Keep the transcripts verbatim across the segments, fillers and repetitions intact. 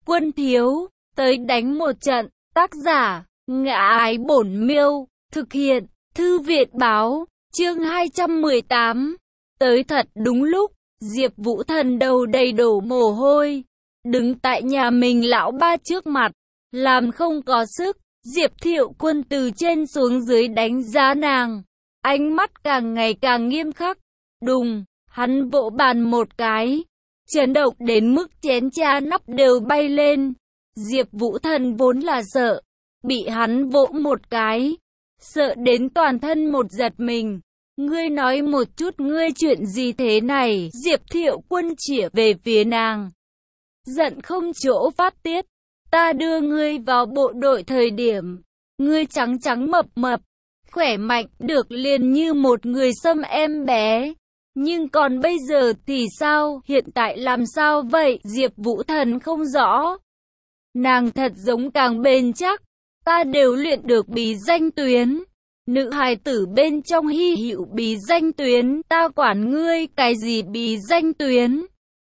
Quân thiếu, tới đánh một trận. Tác giả, Ngã Ái Bổn Miêu. Thực hiện, Thư viện báo. Chương hai trăm mười tám. Tới thật đúng lúc. Diệp Vũ Thần đầu đầy đổ mồ hôi, đứng tại nhà mình lão ba trước mặt, làm không có sức. Diệp Thiệu Quân từ trên xuống dưới đánh giá nàng, ánh mắt càng ngày càng nghiêm khắc. Đùng, hắn vỗ bàn một cái, chấn động đến mức chén trà nắp đều bay lên. Diệp Vũ Thần vốn là sợ, bị hắn vỗ một cái, sợ đến toàn thân một giật mình. Ngươi nói một chút, ngươi chuyện gì thế này? Diệp Thiệu Quân chĩa về phía nàng, giận không chỗ phát tiết. Ta đưa ngươi vào bộ đội thời điểm, ngươi trắng trắng mập mập, khỏe mạnh, được liền như một người xâm em bé. Nhưng còn bây giờ thì sao? Hiện tại làm sao vậy? Diệp Vũ Thần không rõ. Nàng thật giống càng bền chắc. Ta đều luyện được bí danh tuyến. Nữ hài tử bên trong hy hữu bí danh tuyến, ta quản ngươi cái gì bí danh tuyến.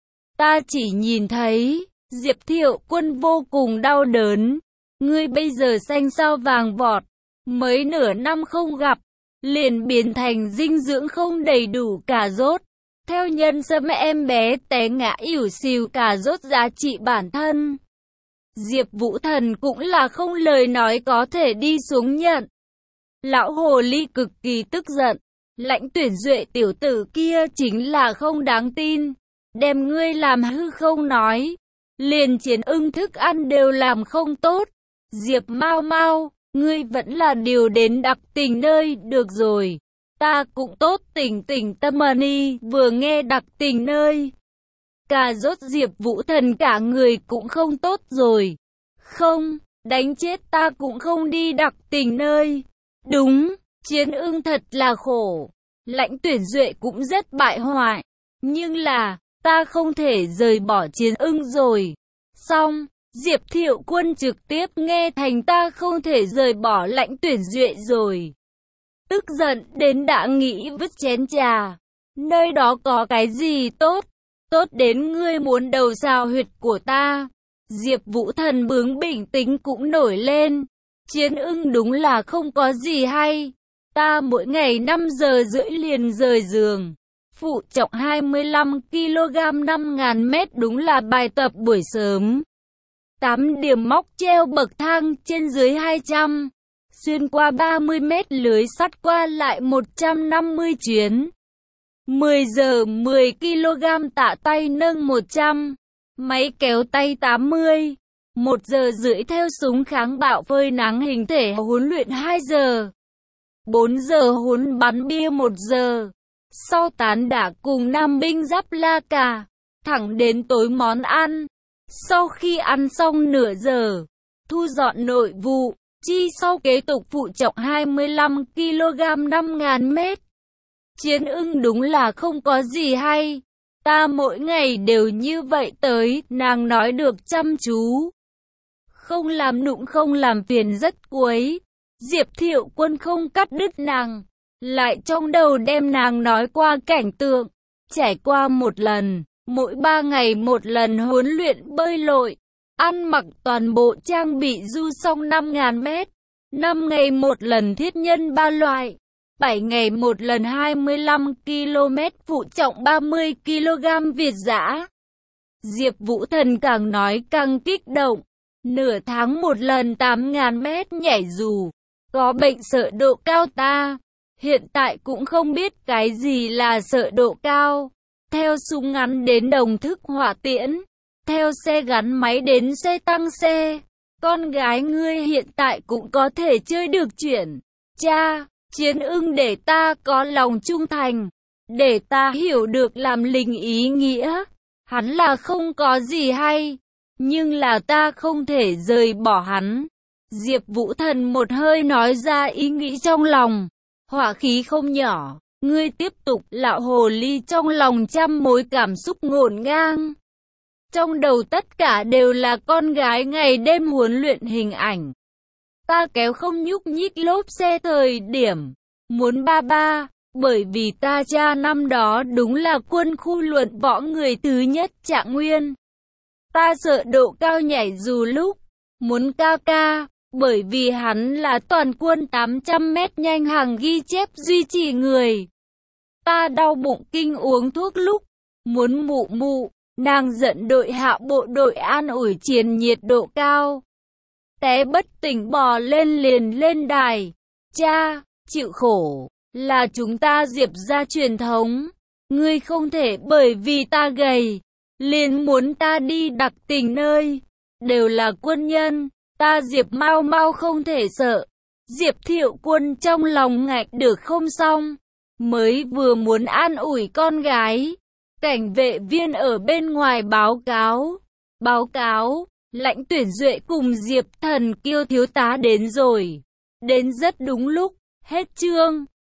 Ta chỉ nhìn thấy, Diệp Thiệu Quân vô cùng đau đớn. Ngươi bây giờ xanh sao vàng vọt, mới nửa năm không gặp, liền biến thành dinh dưỡng không đầy đủ cà rốt. Theo nhân sâm em bé té ngã ỉu xìu cà rốt giá trị bản thân. Diệp Vũ Thần cũng là không lời nói có thể đi xuống nhận. Lão hồ ly cực kỳ tức giận. Lãnh Tuyển Duệ tiểu tử kia chính là không đáng tin. Đem ngươi làm hư không nói. Liền chiến ưng thức ăn đều làm không tốt. Diệp Mau Mau, ngươi vẫn là điều đến đặc tình nơi, được rồi. Ta cũng tốt tỉnh tỉnh tâm ni, vừa nghe đặc tình nơi. Cà rốt Diệp Vũ Thần cả người cũng không tốt rồi. Không, đánh chết ta cũng không đi đặc tình nơi. Đúng, chiến ưng thật là khổ. Lãnh Tuyển Duệ cũng rất bại hoại. Nhưng là, ta không thể rời bỏ chiến ưng rồi. Xong, Diệp Thiệu Quân trực tiếp nghe thành ta không thể rời bỏ Lãnh Tuyển Duệ rồi. Tức giận đến đã nghĩ vứt chén trà. Nơi đó có cái gì tốt? Tốt đến ngươi muốn đầu sao huyệt của ta. Diệp Vũ Thần bướng bình tĩnh cũng nổi lên. Chiến ưng đúng là không có gì hay. Ta mỗi ngày năm giờ rưỡi liền rời giường. Phụ trọng hai mươi lăm ki lô gam năm nghìn mét đúng là bài tập buổi sớm. tám điểm móc treo bậc thang trên dưới hai trăm. Xuyên qua ba mươi mét lưới sắt qua lại một trăm năm mươi chuyến. mười giờ mười ki lô gam tạ tay nâng một trăm. Máy kéo tay tám mươi. một giờ rưỡi theo súng kháng bạo phơi nắng hình thể huấn luyện hai giờ. bốn giờ huấn bắn bia một giờ. Sau tán đả cùng nam binh giáp la cà, thẳng đến tối món ăn. Sau khi ăn xong nửa giờ, thu dọn nội vụ, chi sau kế tục phụ trọng hai mươi lăm ki lô gam năm nghìn mét. Chiến ưng đúng là không có gì hay. Ta mỗi ngày đều như vậy tới, nàng nói được chăm chú. Không làm nụng không làm phiền rất quấy. Diệp Thiệu Quân không cắt đứt nàng, lại trong đầu đem nàng nói qua cảnh tượng. Trải qua một lần, mỗi ba ngày một lần huấn luyện bơi lội, ăn mặc toàn bộ trang bị du song năm nghìn mét, năm ngày một lần thiết nhân ba loại, bảy ngày một lần hai mươi lăm ki lô mét phụ trọng ba mươi ki lô gam Việt dã. Diệp Vũ Thần càng nói càng kích động. Nửa tháng một lần tám nghìn mét nhảy dù. Có bệnh sợ độ cao ta. Hiện tại cũng không biết cái gì là sợ độ cao. Theo súng ngắn đến đồng thức hỏa tiễn. Theo xe gắn máy đến xe tăng xe. Con gái ngươi hiện tại cũng có thể chơi được chuyển. Cha, chiến ưng để ta có lòng trung thành. Để ta hiểu được làm lính ý nghĩa. Hắn là không có gì hay. Nhưng là ta không thể rời bỏ hắn. Diệp Vũ Thần một hơi nói ra ý nghĩ trong lòng. Hỏa khí không nhỏ. Ngươi tiếp tục. Lão hồ ly trong lòng trăm mối cảm xúc ngổn ngang. Trong đầu tất cả đều là con gái ngày đêm huấn luyện hình ảnh. Ta kéo không nhúc nhích lốp xe thời điểm muốn ba ba. Bởi vì ta cha năm đó đúng là quân khu luận võ người thứ nhất Trạng Nguyên. Ta sợ Độ Cao nhảy dù lúc muốn ca ca, bởi vì hắn là toàn quân tám trăm mét nhanh hàng ghi chép duy trì người. Ta đau bụng kinh uống thuốc lúc muốn mụ mụ, nàng giận đội hạ bộ đội an ủi truyền nhiệt Độ Cao. Té bất tỉnh bò lên liền lên đài. Cha, chịu khổ, là chúng ta Diệp gia truyền thống. Ngươi không thể bởi vì ta gầy, liền muốn ta đi đặc tình nơi. Đều là quân nhân, ta Diệp mau mau không thể sợ. Diệp Thiệu Quân trong lòng ngạch được không xong. Mới vừa muốn an ủi con gái. Cảnh vệ viên ở bên ngoài báo cáo. Báo cáo, lãnh tuyển Duệ cùng Diệp Thần Kiêu thiếu tá đến rồi. Đến rất đúng lúc, hết chương.